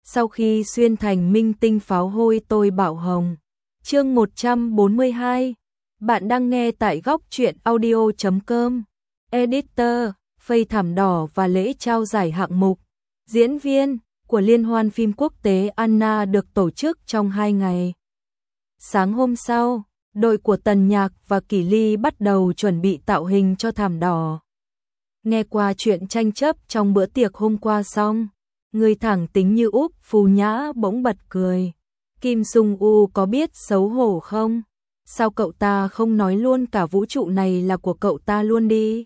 sau khi xuyên thành minh tinh pháo hôi tôi bảo hồng. Chương 142. Bạn đang nghe tại góc truyện audio.com. Editor, phây thảm đỏ và lễ trao giải hạng mục. Diễn viên của Liên hoan phim quốc tế Anna được tổ chức trong 2 ngày. Sáng hôm sau, đội của Tần Nhạc và Kỷ Ly bắt đầu chuẩn bị tạo hình cho thảm đỏ. Nghe qua chuyện tranh chấp trong bữa tiệc hôm qua xong, người thẳng tính như Úc Phù Nhã bỗng bật cười. Kim Sung U có biết xấu hổ không? Sao cậu ta không nói luôn cả vũ trụ này là của cậu ta luôn đi?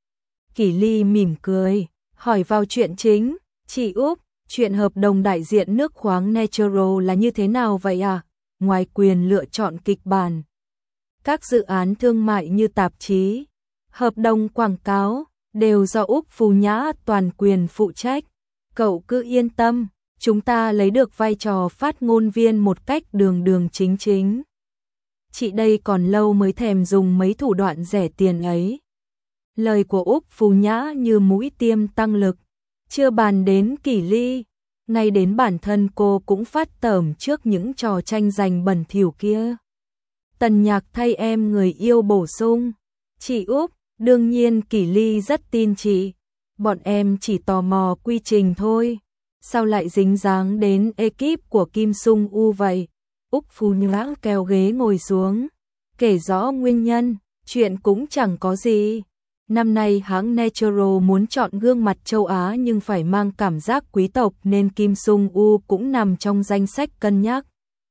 Kỷ Ly mỉm cười, hỏi vào chuyện chính. Chị Úc, chuyện hợp đồng đại diện nước khoáng Natural là như thế nào vậy à? Ngoài quyền lựa chọn kịch bản, các dự án thương mại như tạp chí, hợp đồng quảng cáo đều do Úc Phù Nhã toàn quyền phụ trách. Cậu cứ yên tâm, chúng ta lấy được vai trò phát ngôn viên một cách đường đường chính chính. Chị đây còn lâu mới thèm dùng mấy thủ đoạn rẻ tiền ấy. Lời của Úc Phù Nhã như mũi tiêm tăng lực. Chưa bàn đến Kỷ Ly, ngay đến bản thân cô cũng phát tởm trước những trò tranh giành bẩn thỉu kia. Tần Nhạc thay em người yêu bổ sung. Chị Úc, đương nhiên Kỷ Ly rất tin chị. Bọn em chỉ tò mò quy trình thôi. Sao lại dính dáng đến ekip của Kim Sung U vậy? Úc Phù Nhã kéo ghế ngồi xuống, kể rõ nguyên nhân. Chuyện cũng chẳng có gì. Năm nay hãng Natural muốn chọn gương mặt châu Á nhưng phải mang cảm giác quý tộc nên Kim Sung U cũng nằm trong danh sách cân nhắc.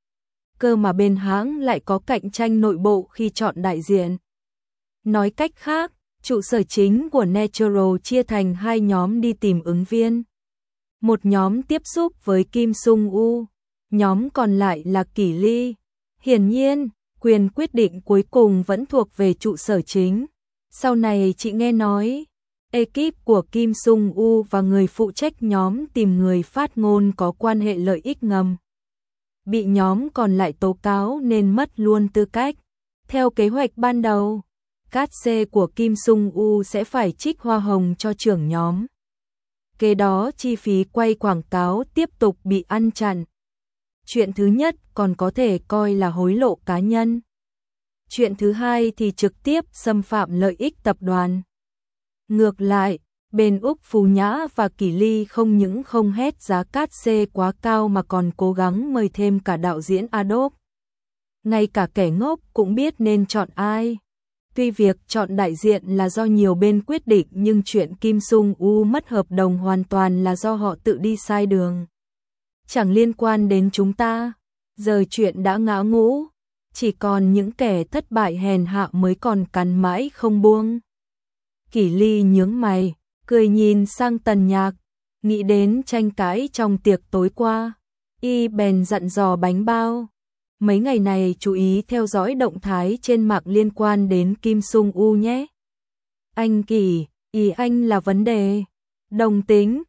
Cơ mà bên hãng lại có cạnh tranh nội bộ khi chọn đại diện. Nói cách khác, trụ sở chính của Natural chia thành 2 nhóm đi tìm ứng viên. Một nhóm tiếp xúc với Kim Sung U, nhóm còn lại là Kỷ Ly. Hiển nhiên, quyền quyết định cuối cùng vẫn thuộc về trụ sở chính. Sau này chị nghe nói, ekip của Kim Sung U và người phụ trách nhóm tìm người phát ngôn có quan hệ lợi ích ngầm. Bị nhóm còn lại tố cáo nên mất luôn tư cách. Theo kế hoạch ban đầu, cát xê của Kim Sung U sẽ phải trích hoa hồng cho trưởng nhóm. Kế đó chi phí quay quảng cáo tiếp tục bị ăn chặn. Chuyện thứ nhất còn có thể coi là hối lộ cá nhân. Chuyện thứ hai thì trực tiếp xâm phạm lợi ích tập đoàn. Ngược lại, bên Úc Phù Nhã và Kỷ Ly không những không hét giá cát xê quá cao mà còn cố gắng mời thêm cả đạo diễn Adobe. Ngay cả kẻ ngốc cũng biết nên chọn ai. Tuy việc chọn đại diện là do nhiều bên quyết định nhưng chuyện Kim Sung U mất hợp đồng hoàn toàn là do họ tự đi sai đường. Chẳng liên quan đến chúng ta. Giờ chuyện đã ngã ngũ. Chỉ còn những kẻ thất bại hèn hạ mới còn cắn mãi không buông. Kỷ Ly nhướng mày, cười nhìn sang Tần Nhạc, nghĩ đến tranh cãi trong tiệc tối qua. Y bèn dặn dò Bánh Bao. Mấy ngày này chú ý theo dõi động thái trên mạng liên quan đến Kim Sung U nhé. Anh Kỷ, ý anh là vấn đề đồng tính.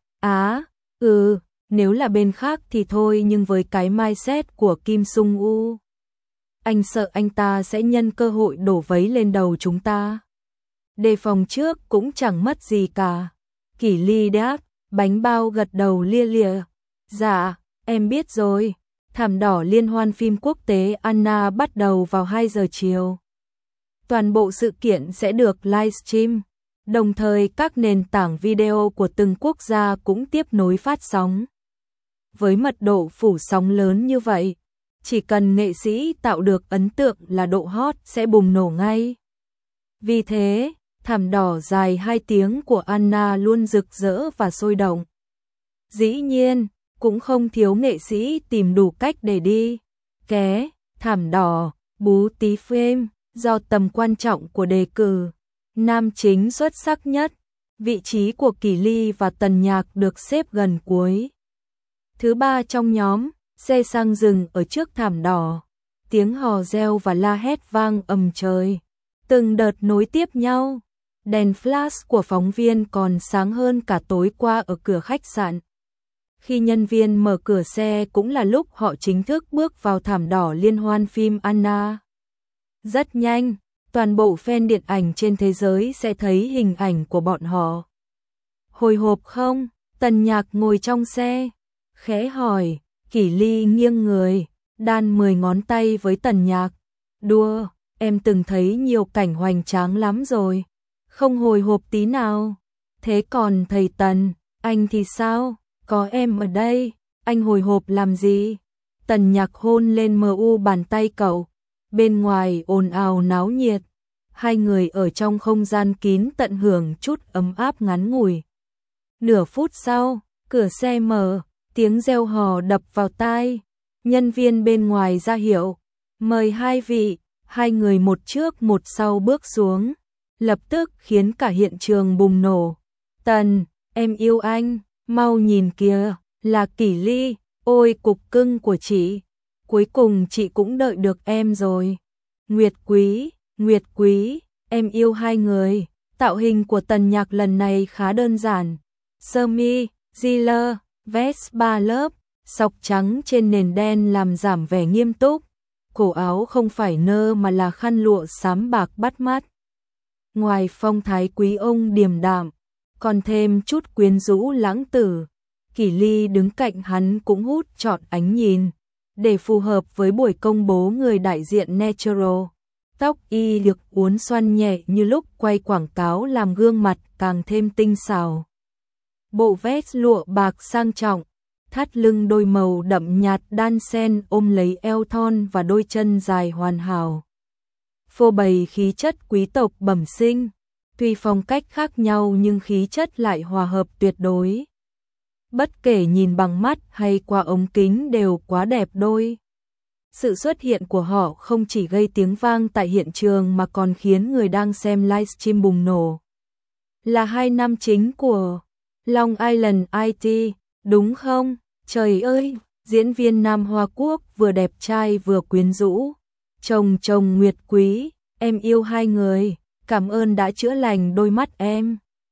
Nếu là bên khác thì thôi nhưng với cái mindset của Kim Sung U, anh sợ anh ta sẽ nhân cơ hội đổ vấy lên đầu chúng ta. Đề phòng trước cũng chẳng mất gì cả. Kỷ Ly đáp. Bánh Bao gật đầu lia lịa. Dạ, em biết rồi. Thảm đỏ liên hoan phim quốc tế Anna bắt đầu vào 2 giờ chiều. Toàn bộ sự kiện sẽ được livestream, đồng thời các nền tảng video của từng quốc gia cũng tiếp nối phát sóng. Với mật độ phủ sóng lớn như vậy, chỉ cần nghệ sĩ tạo được ấn tượng là độ hot sẽ bùng nổ ngay. Vì thế, thảm đỏ dài 2 tiếng của Anna luôn rực rỡ và sôi động. Dĩ nhiên, cũng không thiếu nghệ sĩ tìm đủ cách để đi ké thảm đỏ. Bú Tí Phim, do tầm quan trọng của đề cử nam chính xuất sắc nhất, vị trí của Kỷ Ly và Tần Nhạc được xếp gần cuối. Thứ 3 trong nhóm, xe sang dừng ở trước thảm đỏ. Tiếng hò reo và la hét vang ầm trời. Từng đợt nối tiếp nhau. Đèn flash của phóng viên còn sáng hơn cả tối qua ở cửa khách sạn. Khi nhân viên mở cửa xe cũng là lúc họ chính thức bước vào thảm đỏ liên hoan phim Anna. Rất nhanh, toàn bộ fan điện ảnh trên thế giới sẽ thấy hình ảnh của bọn họ. Hồi hộp không? Tần Nhạc ngồi trong xe, khẽ hỏi. Kỷ Ly nghiêng người, đan 10 ngón tay với Tần Nhạc. Đùa, em từng thấy nhiều cảnh hoành tráng lắm rồi, không hồi hộp tí nào. Thế còn thầy Tần, anh thì sao? Có em ở đây, anh hồi hộp làm gì? Tần Nhạc hôn lên bàn tay cậu. Bên ngoài ồn ào náo nhiệt, hai người ở trong không gian kín tận hưởng chút ấm áp ngắn ngủi. Nửa phút sau, cửa xe mở, tiếng reo hò đập vào tai. Nhân viên bên ngoài ra hiệu, mời hai vị. Hai người một trước một sau bước xuống, lập tức khiến cả hiện trường bùng nổ. Tần, em yêu anh, mau nhìn kìa, là Kỷ Ly, ôi cục cưng của chị. Cuối cùng chị cũng đợi được em rồi. Nguyệt Quý, em yêu hai người. Tạo hình của Tần Nhạc lần này khá đơn giản. Sơ mi, jean, vest 3 lớp, sọc trắng trên nền đen làm giảm vẻ nghiêm túc. Cổ áo không phải nơ mà là khăn lụa xám bạc bắt mắt. Ngoài phong thái quý ông điềm đạm, còn thêm chút quyến rũ lãng tử. Kỷ Ly đứng cạnh hắn cũng hút trọn ánh nhìn, để phù hợp với buổi công bố người đại diện Natural. Tóc y được uốn xoăn nhẹ như lúc quay quảng cáo làm gương mặt càng thêm tinh xảo. Bộ vest lụa bạc sang trọng, thắt lưng đôi màu đậm nhạt đan xen ôm lấy eo thon và đôi chân dài hoàn hảo. Phô bày khí chất quý tộc bẩm sinh, tuy phong cách khác nhau nhưng khí chất lại hòa hợp tuyệt đối. Bất kể nhìn bằng mắt hay qua ống kính đều quá đẹp đôi. Sự xuất hiện của họ không chỉ gây tiếng vang tại hiện trường mà còn khiến người đang xem livestream bùng nổ. Là hai nam chính của Long Island IT, đúng không? Trời ơi, diễn viên nam Hoa Quốc vừa đẹp trai vừa quyến rũ. Chồng Nguyệt Quý, em yêu hai người, cảm ơn đã chữa lành đôi mắt em.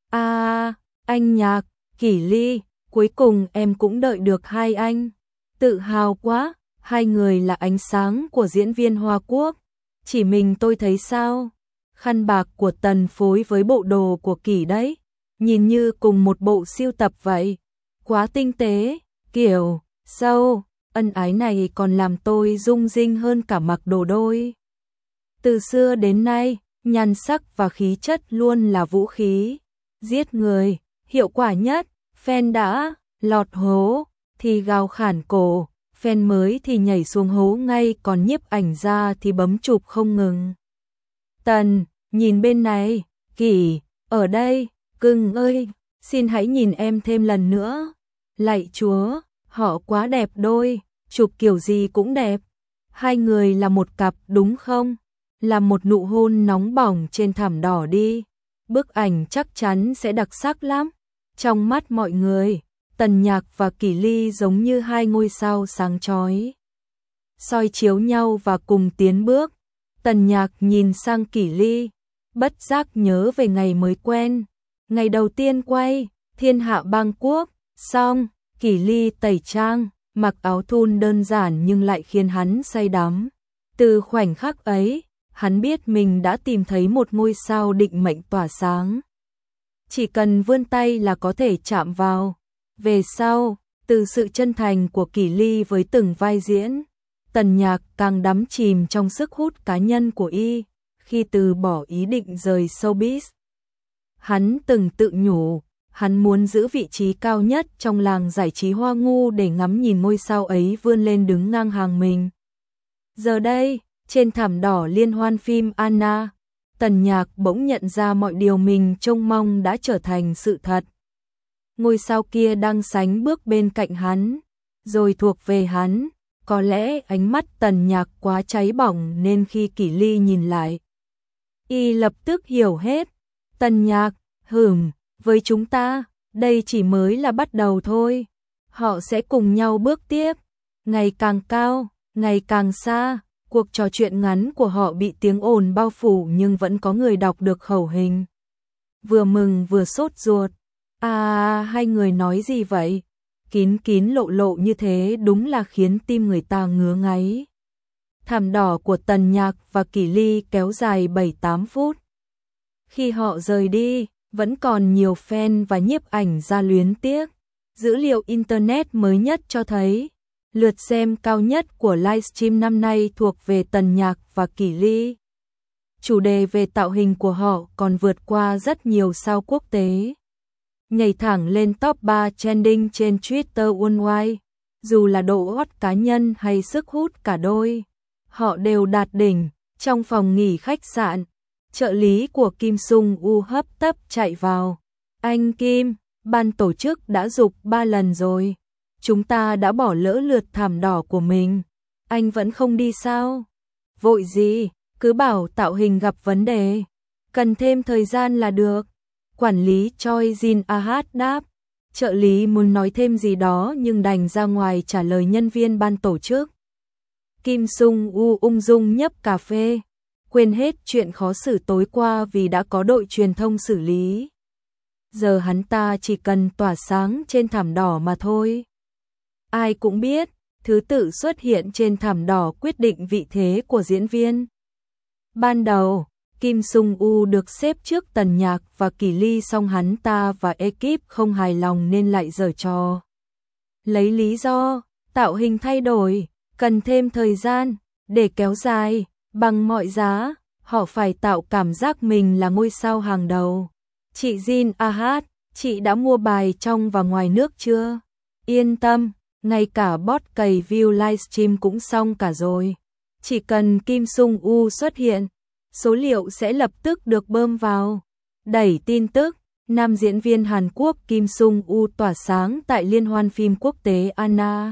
Anh Nhạc, Kỷ Ly, cuối cùng em cũng đợi được hai anh. Tự hào quá, hai người là ánh sáng của diễn viên Hoa Quốc. Chỉ mình tôi thấy sao? Khăn bạc của Tần phối với bộ đồ của Kỷ đấy, nhìn như cùng một bộ siêu tập vậy. Quá tinh tế, kiểu, sâu, ân ái này còn làm tôi rung rinh hơn cả mặc đồ đôi. Từ xưa đến nay, nhan sắc và khí chất luôn là vũ khí giết người hiệu quả nhất. Fan đã lọt hố thì gào khản cổ, fan mới thì nhảy xuống hố ngay, còn nhiếp ảnh ra thì bấm chụp không ngừng. Tần, nhìn bên này, Kỷ, ở đây, cưng ơi, xin hãy nhìn em thêm lần nữa. Lạy chúa, họ quá đẹp đôi, chụp kiểu gì cũng đẹp. Hai người là một cặp đúng không? Làm một nụ hôn nóng bỏng trên thảm đỏ đi. Bức ảnh chắc chắn sẽ đặc sắc lắm. Trong mắt mọi người, Tần Nhạc và Kỷ Ly giống như hai ngôi sao sáng chói, soi chiếu nhau và cùng tiến bước. Tần Nhạc nhìn sang Kỷ Ly, bất giác nhớ về ngày mới quen. Ngày đầu tiên quay, Thiên Hạ Bang Quốc, xong, Kỷ Ly tẩy trang, mặc áo thun đơn giản nhưng lại khiến hắn say đắm. Từ khoảnh khắc ấy, hắn biết mình đã tìm thấy một ngôi sao định mệnh tỏa sáng. Chỉ cần vươn tay là có thể chạm vào. Về sau, từ sự chân thành của Kỷ Ly với từng vai diễn, Tần Nhạc càng đắm chìm trong sức hút cá nhân của y. Khi từ bỏ ý định rời showbiz, hắn từng tự nhủ, hắn muốn giữ vị trí cao nhất trong làng giải trí Hoa Ngu để ngắm nhìn ngôi sao ấy vươn lên đứng ngang hàng mình. Giờ đây, trên thảm đỏ liên hoan phim Anna, Tần Nhạc bỗng nhận ra mọi điều mình trông mong đã trở thành sự thật. Ngôi sao kia đang sánh bước bên cạnh hắn, rồi thuộc về hắn. Có lẽ ánh mắt Tần Nhạc quá cháy bỏng nên khi Kỷ Ly nhìn lại, y lập tức hiểu hết. Tần Nhạc, với chúng ta, đây chỉ mới là bắt đầu thôi. Họ sẽ cùng nhau bước tiếp, ngày càng cao, ngày càng xa. Cuộc trò chuyện ngắn của họ bị tiếng ồn bao phủ nhưng vẫn có người đọc được khẩu hình. Vừa mừng vừa sốt ruột. Hai người nói gì vậy? Kín lộ như thế đúng là khiến tim người ta ngứa ngáy. Thảm đỏ của Tần Nhạc và Kỷ Ly kéo dài 7-8 phút. Khi họ rời đi, vẫn còn nhiều fan và nhiếp ảnh ra luyến tiếc. Dữ liệu Internet mới nhất cho thấy, lượt xem cao nhất của livestream năm nay thuộc về Tần Nhạc và Kỳ Ly. Chủ đề về tạo hình của họ còn vượt qua rất nhiều sao quốc tế. Nhảy thẳng lên top 3 trending trên Twitter worldwide, dù là độ hot cá nhân hay sức hút cả đôi. Họ đều đạt đỉnh. Trong phòng nghỉ khách sạn, trợ lý của Kim Sung U hấp tấp chạy vào. Anh Kim, ban tổ chức đã giục 3 lần rồi. Chúng ta đã bỏ lỡ lượt thảm đỏ của mình. Anh vẫn không đi sao? Vội gì, cứ bảo tạo hình gặp vấn đề. Cần thêm thời gian là được. Quản lý Choi Jin Ahat đáp. Trợ lý muốn nói thêm gì đó nhưng đành ra ngoài trả lời nhân viên ban tổ chức. Kim Sung U ung dung nhấp cà phê, quên hết chuyện khó xử tối qua vì đã có đội truyền thông xử lý. Giờ hắn ta chỉ cần tỏa sáng trên thảm đỏ mà thôi. Ai cũng biết, thứ tự xuất hiện trên thảm đỏ quyết định vị thế của diễn viên. Ban đầu, Kim Sung U được xếp trước Tần Nhạc và Kỳ Ly, song hắn ta và ekip không hài lòng nên lại giở trò. Lấy lý do, tạo hình thay đổi, cần thêm thời gian, để kéo dài, bằng mọi giá, họ phải tạo cảm giác mình là ngôi sao hàng đầu. Chị Jin Ahat, chị đã mua bài trong và ngoài nước chưa? Yên tâm, ngay cả bot cày view livestream cũng xong cả rồi. Chỉ cần Kim Sung U xuất hiện, số liệu sẽ lập tức được bơm vào. Đẩy tin tức, nam diễn viên Hàn Quốc Kim Sung U tỏa sáng tại Liên hoan phim quốc tế Anna.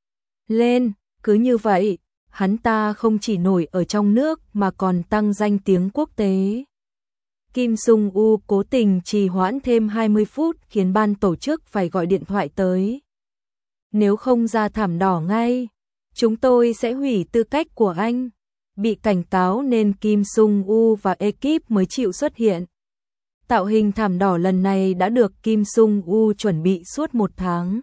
Lên, cứ như vậy, hắn ta không chỉ nổi ở trong nước mà còn tăng danh tiếng quốc tế. Kim Sung U cố tình trì hoãn thêm 20 phút khiến ban tổ chức phải gọi điện thoại tới. Nếu không ra thảm đỏ ngay, chúng tôi sẽ hủy tư cách của anh. Bị cảnh cáo nên Kim Sung U và ekip mới chịu xuất hiện. Tạo hình thảm đỏ lần này đã được Kim Sung U chuẩn bị suốt 1 tháng.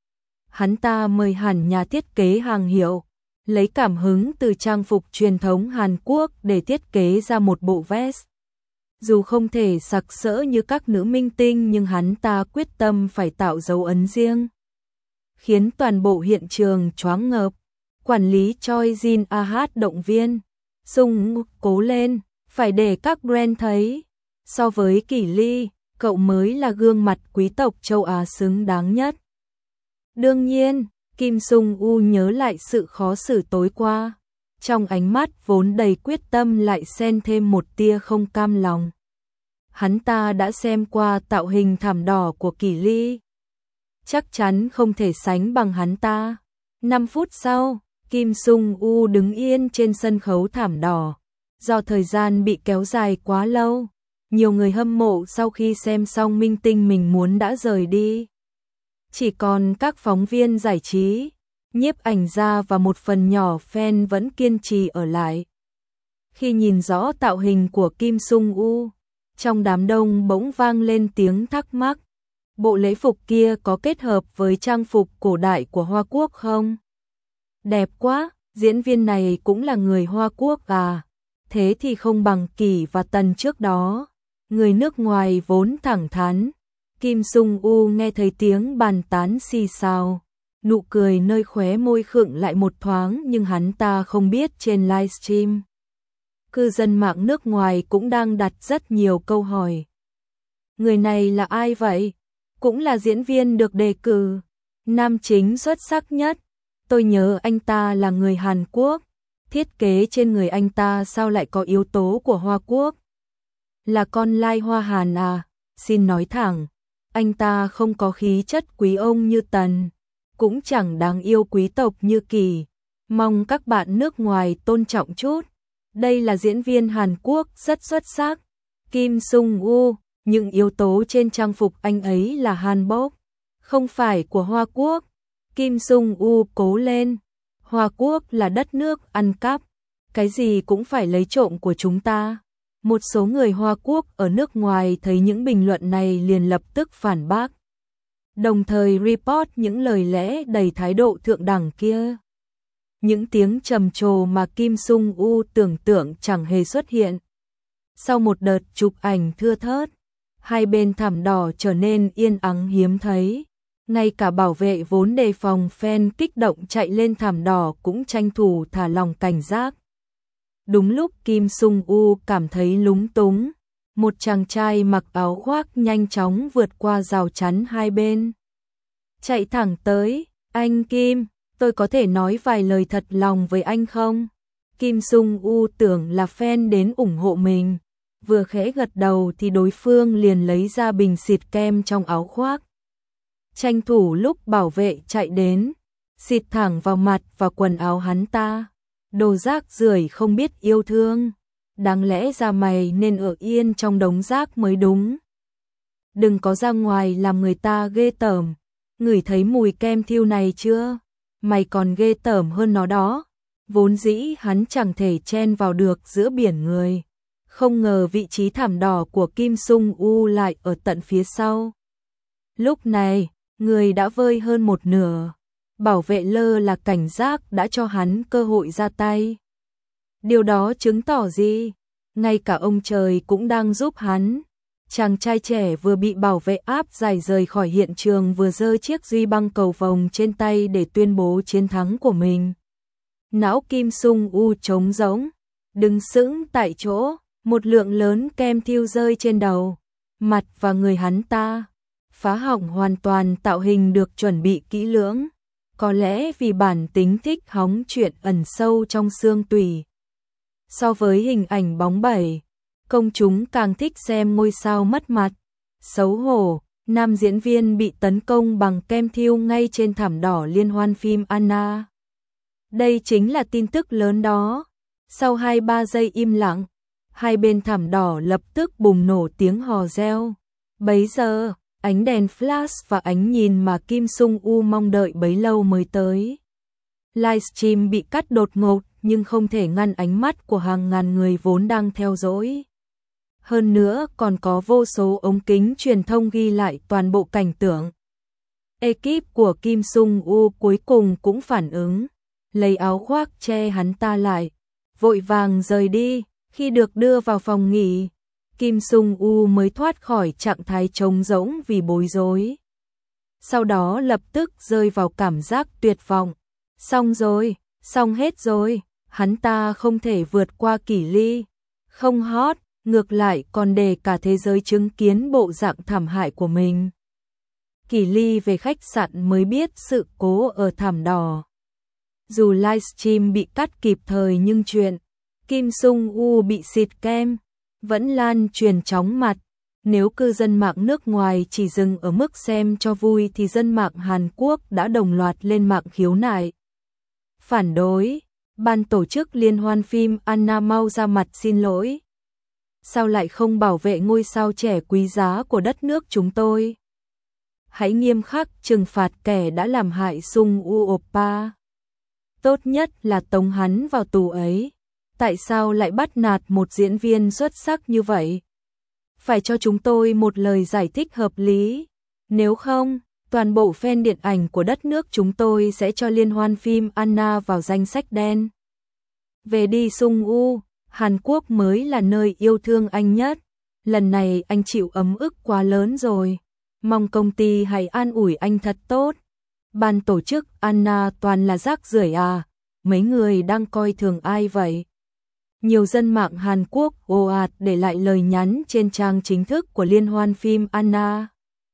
Hắn ta mời hẳn nhà thiết kế hàng hiệu, lấy cảm hứng từ trang phục truyền thống Hàn Quốc để thiết kế ra một bộ vest. Dù không thể sặc sỡ như các nữ minh tinh nhưng hắn ta quyết tâm phải tạo dấu ấn riêng, khiến toàn bộ hiện trường choáng ngợp. Quản lý Choi Jin Ahat động viên, Sung cố lên, phải để các brand thấy. So với Kỳ Ly, cậu mới là gương mặt quý tộc châu Á xứng đáng nhất. Đương nhiên, Kim Sung U nhớ lại sự khó xử tối qua. Trong ánh mắt vốn đầy quyết tâm lại xen thêm một tia không cam lòng. Hắn ta đã xem qua tạo hình thảm đỏ của Kỳ Ly. Chắc chắn không thể sánh bằng hắn ta. 5 phút sau, Kim Sung U đứng yên trên sân khấu thảm đỏ. Do thời gian bị kéo dài quá lâu, nhiều người hâm mộ sau khi xem xong minh tinh mình muốn đã rời đi. Chỉ còn các phóng viên giải trí, nhiếp ảnh gia và một phần nhỏ fan vẫn kiên trì ở lại. Khi nhìn rõ tạo hình của Kim Sung U, trong đám đông bỗng vang lên tiếng thắc mắc. Bộ lễ phục kia có kết hợp với trang phục cổ đại của Hoa Quốc không? Đẹp quá, diễn viên này cũng là người Hoa Quốc à? Thế thì không bằng Kỳ và Tần trước đó. Người nước ngoài vốn thẳng thắn. Kim Sung U nghe thấy tiếng bàn tán xì xào. Nụ cười nơi khóe môi khựng lại một thoáng nhưng hắn ta không biết trên livestream. Cư dân mạng nước ngoài cũng đang đặt rất nhiều câu hỏi. Người này là ai vậy? Cũng là diễn viên được đề cử nam chính xuất sắc nhất. Tôi nhớ anh ta là người Hàn Quốc. Thiết kế trên người anh ta sao lại có yếu tố của Hoa Quốc? Là con lai Hoa Hàn à? Xin nói thẳng, anh ta không có khí chất quý ông như Tần, cũng chẳng đáng yêu quý tộc như Kỳ. Mong các bạn nước ngoài tôn trọng chút. Đây là diễn viên Hàn Quốc rất xuất sắc. Kim Sung U, những yếu tố trên trang phục anh ấy là Hanbok, không phải của Hoa Quốc. Kim Sung U cố lên. Hoa Quốc là đất nước ăn cắp, cái gì cũng phải lấy trộm của chúng ta. Một số người Hoa Quốc ở nước ngoài thấy những bình luận này liền lập tức phản bác, đồng thời report những lời lẽ đầy thái độ thượng đẳng kia. Những tiếng trầm trồ mà Kim Sung U tưởng tượng chẳng hề xuất hiện. Sau một đợt chụp ảnh thưa thớt, hai bên thảm đỏ trở nên yên ắng hiếm thấy. Ngay cả bảo vệ vốn đề phòng fan kích động chạy lên thảm đỏ cũng tranh thủ thả lòng cảnh giác. Đúng lúc Kim Sung U cảm thấy lúng túng, một chàng trai mặc áo khoác nhanh chóng vượt qua rào chắn hai bên. Chạy thẳng tới, anh Kim, tôi có thể nói vài lời thật lòng với anh không? Kim Sung U tưởng là fan đến ủng hộ mình, vừa khẽ gật đầu thì đối phương liền lấy ra bình xịt kem trong áo khoác. Tranh thủ lúc bảo vệ chạy đến, xịt thẳng vào mặt và quần áo hắn ta. Đồ rác rưởi không biết yêu thương, đáng lẽ ra mày nên ở yên trong đống rác mới đúng. Đừng có ra ngoài làm người ta ghê tởm. Ngửi thấy mùi kem thiêu này chưa? Mày còn ghê tởm hơn nó đó. Vốn dĩ hắn chẳng thể chen vào được giữa biển người. Không ngờ vị trí thảm đỏ của Kim Sung U lại ở tận phía sau. Lúc này, người đã vơi hơn một nửa. Bảo vệ lơ là cảnh giác đã cho hắn cơ hội ra tay. Điều đó chứng tỏ gì? Ngay cả ông trời cũng đang giúp hắn. Chàng trai trẻ vừa bị bảo vệ áp giải rời khỏi hiện trường vừa giơ chiếc duy băng cầu vồng trên tay để tuyên bố chiến thắng của mình. Não Kim Sung U trống rỗng, đứng sững tại chỗ, một lượng lớn kem thiêu rơi trên đầu, mặt và người hắn ta. Phá hỏng hoàn toàn tạo hình được chuẩn bị kỹ lưỡng. Có lẽ vì bản tính thích hóng chuyện ẩn sâu trong xương tủy. So với hình ảnh bóng bẩy, công chúng càng thích xem ngôi sao mất mặt. Xấu hổ, nam diễn viên bị tấn công bằng kem thiêu ngay trên thảm đỏ liên hoan phim Anna. Đây chính là tin tức lớn đó. Sau 2-3 giây im lặng, hai bên thảm đỏ lập tức bùng nổ tiếng hò reo. Bấy giờ, ánh đèn flash và ánh nhìn mà Kim Sung U mong đợi bấy lâu mới tới. Livestream bị cắt đột ngột nhưng không thể ngăn ánh mắt của hàng ngàn người vốn đang theo dõi. Hơn nữa còn có vô số ống kính truyền thông ghi lại toàn bộ cảnh tượng. Ekip của Kim Sung U cuối cùng cũng phản ứng, lấy áo khoác che hắn ta lại, vội vàng rời đi. Khi được đưa vào phòng nghỉ, Kim Sung U mới thoát khỏi trạng thái trống rỗng vì bối rối. Sau đó lập tức rơi vào cảm giác tuyệt vọng. Xong rồi, xong hết rồi, hắn ta không thể vượt qua Kỷ Ly. Không hot, ngược lại còn để cả thế giới chứng kiến bộ dạng thảm hại của mình. Kỷ Ly về khách sạn mới biết sự cố ở thảm đỏ. Dù livestream bị cắt kịp thời nhưng chuyện Kim Sung U bị xịt kem vẫn lan truyền chóng mặt. Nếu cư dân mạng nước ngoài chỉ dừng ở mức xem cho vui thì dân mạng Hàn Quốc đã đồng loạt lên mạng khiếu nại. Phản đối, ban tổ chức liên hoan phim Anna mau ra mặt xin lỗi. Sao lại không bảo vệ ngôi sao trẻ quý giá của đất nước chúng tôi? Hãy nghiêm khắc trừng phạt kẻ đã làm hại Sung U Oppa. Tốt nhất là tống hắn vào tù ấy. Tại sao lại bắt nạt một diễn viên xuất sắc như vậy? Phải cho chúng tôi một lời giải thích hợp lý. Nếu không, toàn bộ fan điện ảnh của đất nước chúng tôi sẽ cho liên hoan phim Anna vào danh sách đen. Về đi Sung U, Hàn Quốc mới là nơi yêu thương anh nhất. Lần này anh chịu ấm ức quá lớn rồi. Mong công ty hãy an ủi anh thật tốt. Ban tổ chức Anna toàn là rác rưởi à? Mấy người đang coi thường ai vậy? Nhiều dân mạng Hàn Quốc ồ ạt để lại lời nhắn trên trang chính thức của liên hoan phim Anna.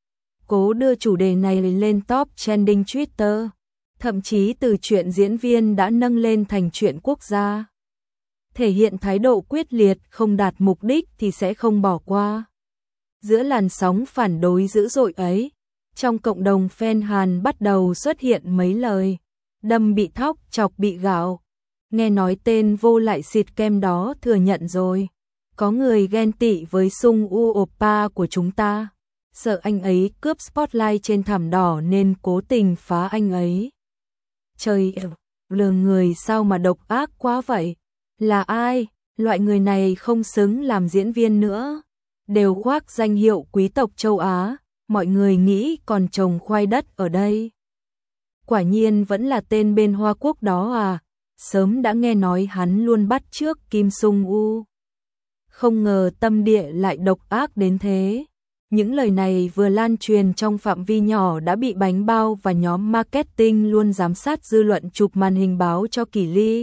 Cố đưa chủ đề này lên top trending Twitter. Thậm chí từ chuyện diễn viên đã nâng lên thành chuyện quốc gia. Thể hiện thái độ quyết liệt, không đạt mục đích thì sẽ không bỏ qua. Giữa làn sóng phản đối dữ dội ấy, trong cộng đồng fan Hàn bắt đầu xuất hiện mấy lời đâm bị thóc, chọc bị gạo. Nghe nói tên vô lại xịt kem đó thừa nhận rồi. Có người ghen tị với Sung U Oppa của chúng ta. Sợ anh ấy cướp spotlight trên thảm đỏ nên cố tình phá anh ấy. Trời ơi, lừa người sao mà độc ác quá vậy? Là ai? Loại người này không xứng làm diễn viên nữa. Đều khoác danh hiệu quý tộc châu Á. Mọi người nghĩ còn trồng khoai đất ở đây. Quả nhiên vẫn là tên bên Hoa Quốc đó à? Sớm đã nghe nói hắn luôn bắt chước Kim Sung U. Không ngờ tâm địa lại độc ác đến thế. Những lời này vừa lan truyền trong phạm vi nhỏ đã bị Bánh Bao và nhóm marketing luôn giám sát dư luận chụp màn hình báo cho Kỷ Ly,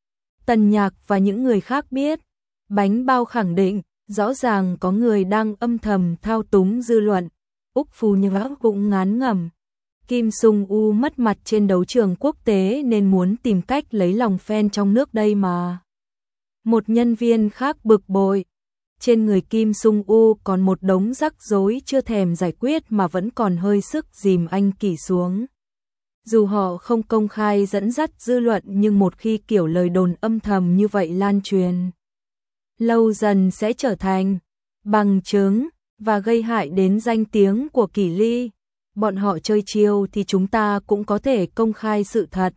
Tần Nhạc và những người khác biết. Bánh Bao khẳng định, rõ ràng có người đang âm thầm thao túng dư luận. Úc Phu Nhã cũng ngán ngẩm. Kim Sung U mất mặt trên đấu trường quốc tế nên muốn tìm cách lấy lòng fan trong nước đây mà. Một nhân viên khác bực bội. Trên người Kim Sung U còn một đống rắc rối chưa thèm giải quyết mà vẫn còn hơi sức dìm anh Kỷ xuống. Dù họ không công khai dẫn dắt dư luận nhưng một khi kiểu lời đồn âm thầm như vậy lan truyền, lâu dần sẽ trở thành bằng chứng và gây hại đến danh tiếng của Kỷ Ly. Bọn họ chơi chiêu thì chúng ta cũng có thể công khai sự thật.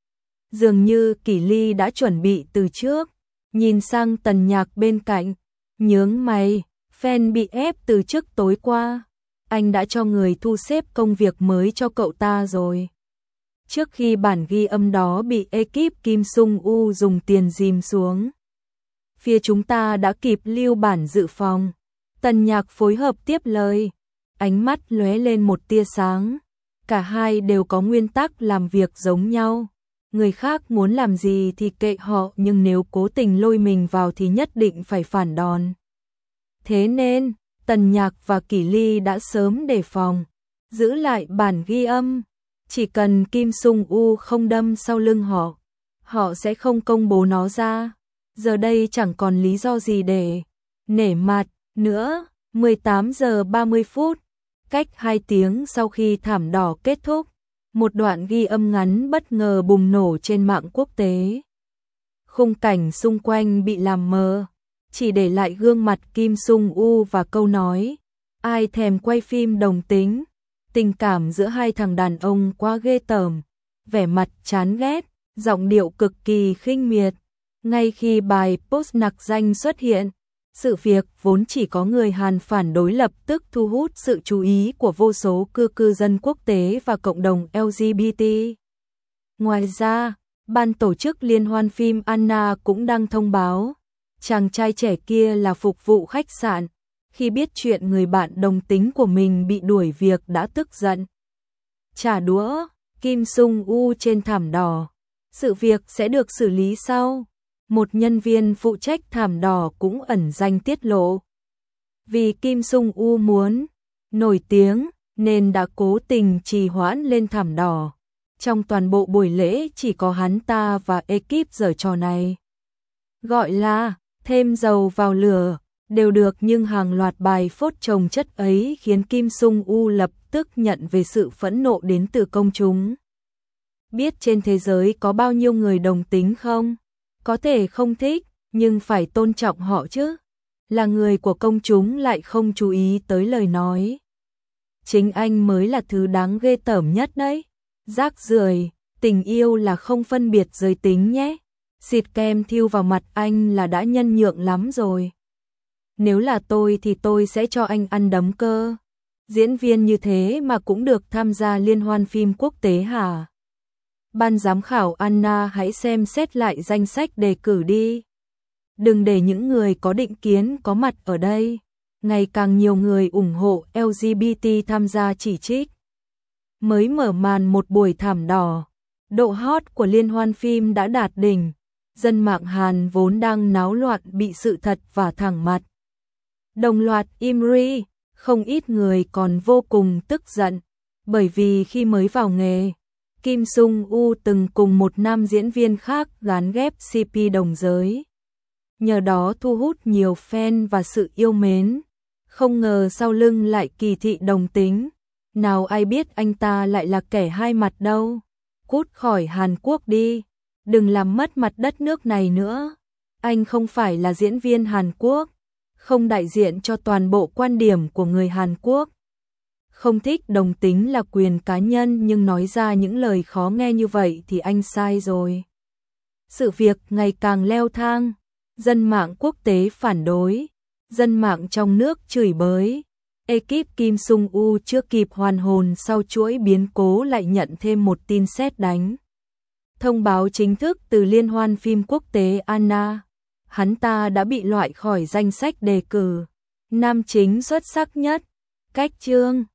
Dường như Kỷ Ly đã chuẩn bị từ trước, nhìn sang Tần Nhạc bên cạnh, nhướng mày, fan bị ép từ trước tối qua. Anh đã cho người thu xếp công việc mới cho cậu ta rồi. Trước khi bản ghi âm đó bị ekip Kim Sung U dùng tiền dìm xuống, phía chúng ta đã kịp lưu bản dự phòng. Tần Nhạc phối hợp tiếp lời, ánh mắt lóe lên một tia sáng. Cả hai đều có nguyên tắc làm việc giống nhau. Người khác muốn làm gì thì kệ họ, nhưng nếu cố tình lôi mình vào thì nhất định phải phản đòn. Thế nên, Tần Nhạc và Kỷ Ly đã sớm đề phòng, giữ lại bản ghi âm. Chỉ cần Kim Sung U không đâm sau lưng họ sẽ không công bố nó ra. Giờ đây chẳng còn lý do gì để nể mặt nữa. 18 giờ 30 phút, cách 2 tiếng sau khi thảm đỏ kết thúc, một đoạn ghi âm ngắn bất ngờ bùng nổ trên mạng quốc tế. Khung cảnh xung quanh bị làm mờ, chỉ để lại gương mặt Kim Sung U và câu nói, ai thèm quay phim đồng tính. Tình cảm giữa hai thằng đàn ông quá ghê tởm, vẻ mặt chán ghét, giọng điệu cực kỳ khinh miệt. Ngay khi bài post nặc danh xuất hiện, sự việc vốn chỉ có người Hàn phản đối lập tức thu hút sự chú ý của vô số cư dân quốc tế và cộng đồng LGBT. Ngoài ra, ban tổ chức liên hoan phim Anna cũng đăng thông báo, chàng trai trẻ kia là phục vụ khách sạn. Khi biết chuyện người bạn đồng tính của mình bị đuổi việc đã tức giận trả đũa Kim Sung U trên thảm đỏ. Sự việc sẽ được xử lý sau. Một nhân viên phụ trách thảm đỏ cũng ẩn danh tiết lộ. Vì Kim Sung U muốn nổi tiếng nên đã cố tình trì hoãn lên thảm đỏ. Trong toàn bộ buổi lễ chỉ có hắn ta và ekip giở trò này. Gọi là thêm dầu vào lửa đều được, nhưng hàng loạt bài phốt chồng chất ấy khiến Kim Sung U lập tức nhận về sự phẫn nộ đến từ công chúng. Biết trên thế giới có bao nhiêu người đồng tính không? Có thể không thích, nhưng phải tôn trọng họ chứ. Là người của công chúng lại không chú ý tới lời nói. Chính anh mới là thứ đáng ghê tởm nhất đấy. Rác rưởi, tình yêu là không phân biệt giới tính nhé. Xịt kem thiêu vào mặt anh là đã nhân nhượng lắm rồi. Nếu là tôi thì tôi sẽ cho anh ăn đấm cơ. Diễn viên như thế mà cũng được tham gia liên hoan phim quốc tế hả? Ban giám khảo Anna hãy xem xét lại danh sách đề cử đi. Đừng để những người có định kiến có mặt ở đây. Ngày càng nhiều người ủng hộ LGBT tham gia chỉ trích. Mới mở màn một buổi thảm đỏ, độ hot của liên hoan phim đã đạt đỉnh. Dân mạng Hàn vốn đang náo loạn bị sự thật vả thẳng mặt. Đồng loạt im ri, không ít người còn vô cùng tức giận. Bởi vì khi mới vào nghề, Kim Sung U từng cùng một nam diễn viên khác gán ghép CP đồng giới. Nhờ đó thu hút nhiều fan và sự yêu mến. Không ngờ sau lưng lại kỳ thị đồng tính. Nào ai biết anh ta lại là kẻ hai mặt đâu. Cút khỏi Hàn Quốc đi, đừng làm mất mặt đất nước này nữa. Anh không phải là diễn viên Hàn Quốc, không đại diện cho toàn bộ quan điểm của người Hàn Quốc. Không thích đồng tính là quyền cá nhân, nhưng nói ra những lời khó nghe như vậy thì anh sai rồi. Sự việc ngày càng leo thang, dân mạng quốc tế phản đối, dân mạng trong nước chửi bới. Ekip Kim Sung U chưa kịp hoàn hồn sau chuỗi biến cố lại nhận thêm một tin sét đánh. Thông báo chính thức từ Liên hoan phim quốc tế Anna, hắn ta đã bị loại khỏi danh sách đề cử nam chính xuất sắc nhất. Cách chương